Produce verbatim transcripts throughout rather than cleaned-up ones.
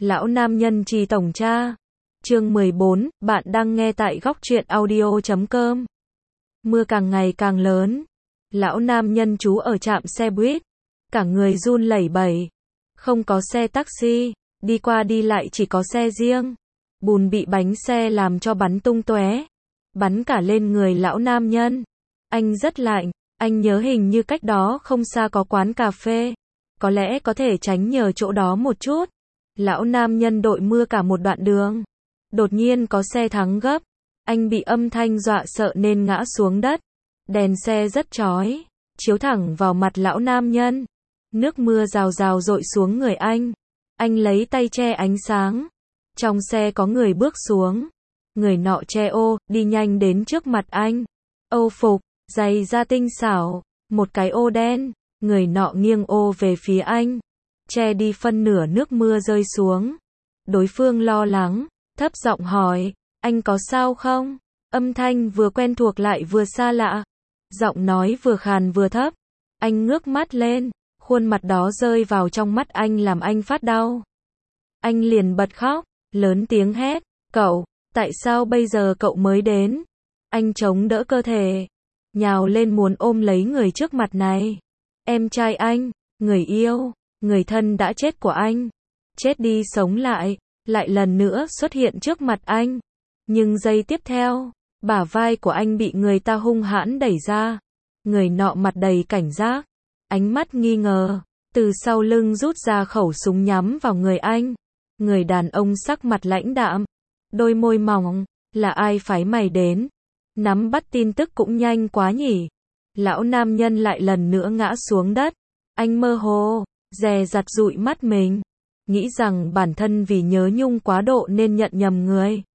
Lão nam nhân trì tổng tra. Chương mười bốn, bạn đang nghe tại góc truyện audio chấm com. Mưa càng ngày càng lớn. Lão nam nhân trú ở trạm xe buýt. Cả người run lẩy bẩy. Không có xe taxi, đi qua đi lại chỉ có xe riêng. Bùn bị bánh xe làm cho bắn tung tóe, bắn cả lên người lão nam nhân. Anh rất lạnh, anh nhớ hình như cách đó không xa có quán cà phê. Có lẽ có thể tránh nhờ chỗ đó một chút. Lão nam nhân đội mưa cả một đoạn đường. Đột nhiên có xe thắng gấp. Anh bị âm thanh dọa sợ nên ngã xuống đất. Đèn xe rất chói, chiếu thẳng vào mặt lão nam nhân. Nước mưa rào rào dội xuống người anh. Anh lấy tay che ánh sáng. Trong xe có người bước xuống. Người nọ che ô, đi nhanh đến trước mặt anh. Âu phục, giày da tinh xảo, một cái ô đen. Người nọ nghiêng ô về phía anh, che đi phân nửa nước mưa rơi xuống. Đối phương lo lắng, thấp giọng hỏi, anh có sao không? Âm thanh vừa quen thuộc lại vừa xa lạ. Giọng nói vừa khàn vừa thấp. Anh ngước mắt lên, khuôn mặt đó rơi vào trong mắt anh làm anh phát đau. Anh liền bật khóc, lớn tiếng hét, cậu, tại sao bây giờ cậu mới đến? Anh chống đỡ cơ thể, nhào lên muốn ôm lấy người trước mặt này. Em trai anh, người yêu, người thân đã chết của anh. Chết đi sống lại, lại lần nữa xuất hiện trước mặt anh. Nhưng giây tiếp theo, bả vai của anh bị người ta hung hãn đẩy ra. Người nọ mặt đầy cảnh giác, ánh mắt nghi ngờ, từ sau lưng rút ra khẩu súng nhắm vào người anh. Người đàn ông sắc mặt lãnh đạm, đôi môi mỏng, là ai phái mày đến? Nắm bắt tin tức cũng nhanh quá nhỉ? Lão nam nhân lại lần nữa ngã xuống đất. Anh mơ hồ, dè dặt dụi mắt mình, nghĩ rằng bản thân vì nhớ nhung quá độ nên nhận nhầm người.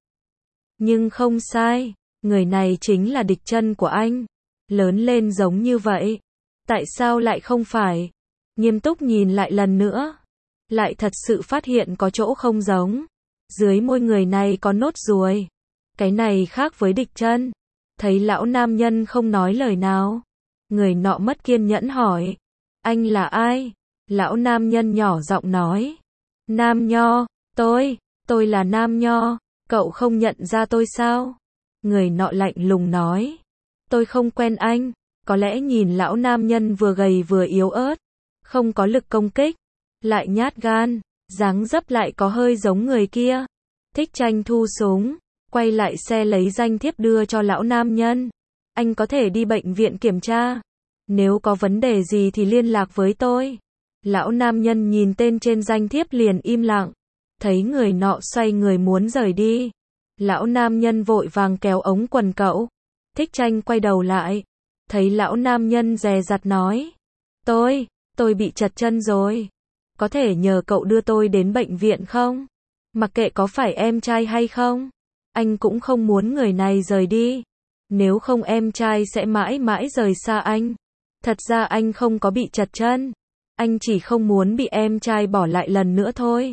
Nhưng không sai, người này chính là địch chân của anh. Lớn lên giống như vậy, tại sao lại không phải? Nghiêm túc nhìn lại lần nữa, lại thật sự phát hiện có chỗ không giống. Dưới môi người này có nốt ruồi. Cái này khác với địch chân. Thấy lão nam nhân không nói lời nào, người nọ mất kiên nhẫn hỏi, anh là ai? Lão nam nhân nhỏ giọng nói, Nam Nho, tôi, tôi là Nam Nho, cậu không nhận ra tôi sao? Người nọ lạnh lùng nói, tôi không quen anh. Có lẽ nhìn lão nam nhân vừa gầy vừa yếu ớt, không có lực công kích, lại nhát gan, dáng dấp lại có hơi giống người kia. Thích Tranh thu súng, quay lại xe lấy danh thiếp đưa cho lão nam nhân. Anh có thể đi bệnh viện kiểm tra. Nếu có vấn đề gì thì liên lạc với tôi. Lão nam nhân nhìn tên trên danh thiếp liền im lặng. Thấy người nọ xoay người muốn rời đi, lão nam nhân vội vàng kéo ống quần cậu. Thích Tranh quay đầu lại, thấy lão nam nhân dè dặt nói, Tôi, tôi bị trật chân rồi. Có thể nhờ cậu đưa tôi đến bệnh viện không? Mặc kệ có phải em trai hay không, anh cũng không muốn người này rời đi. Nếu không em trai sẽ mãi mãi rời xa anh. Thật ra anh không có bị trật chân. Anh chỉ không muốn bị em trai bỏ lại lần nữa thôi.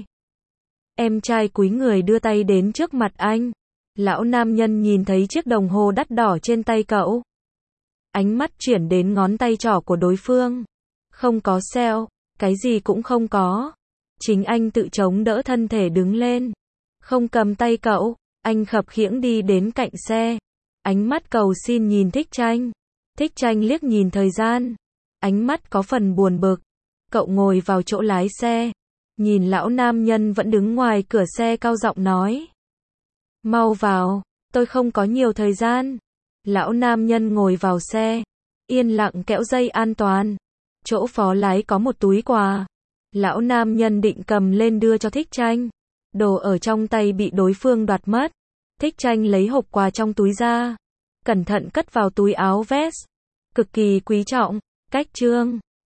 Em trai cúi người đưa tay đến trước mặt anh. Lão nam nhân nhìn thấy chiếc đồng hồ đắt đỏ trên tay cậu. Ánh mắt chuyển đến ngón tay trỏ của đối phương. Không có sẹo, cái gì cũng không có. Chính anh tự chống đỡ thân thể đứng lên. Không cầm tay cậu, anh khập khiễng đi đến cạnh xe. Ánh mắt cầu xin nhìn Thích Tranh. Thích Tranh liếc nhìn thời gian. Ánh mắt có phần buồn bực. Cậu ngồi vào chỗ lái xe. Nhìn lão nam nhân vẫn đứng ngoài cửa xe cao giọng nói. Mau vào, tôi không có nhiều thời gian. Lão nam nhân ngồi vào xe. Yên lặng kéo dây an toàn. Chỗ phó lái có một túi quà. Lão nam nhân định cầm lên đưa cho Thích Tranh. Đồ ở trong tay bị đối phương đoạt mất. Thích Tranh lấy hộp quà trong túi ra, cẩn thận cất vào túi áo vest. Cực kỳ quý trọng. Cách chương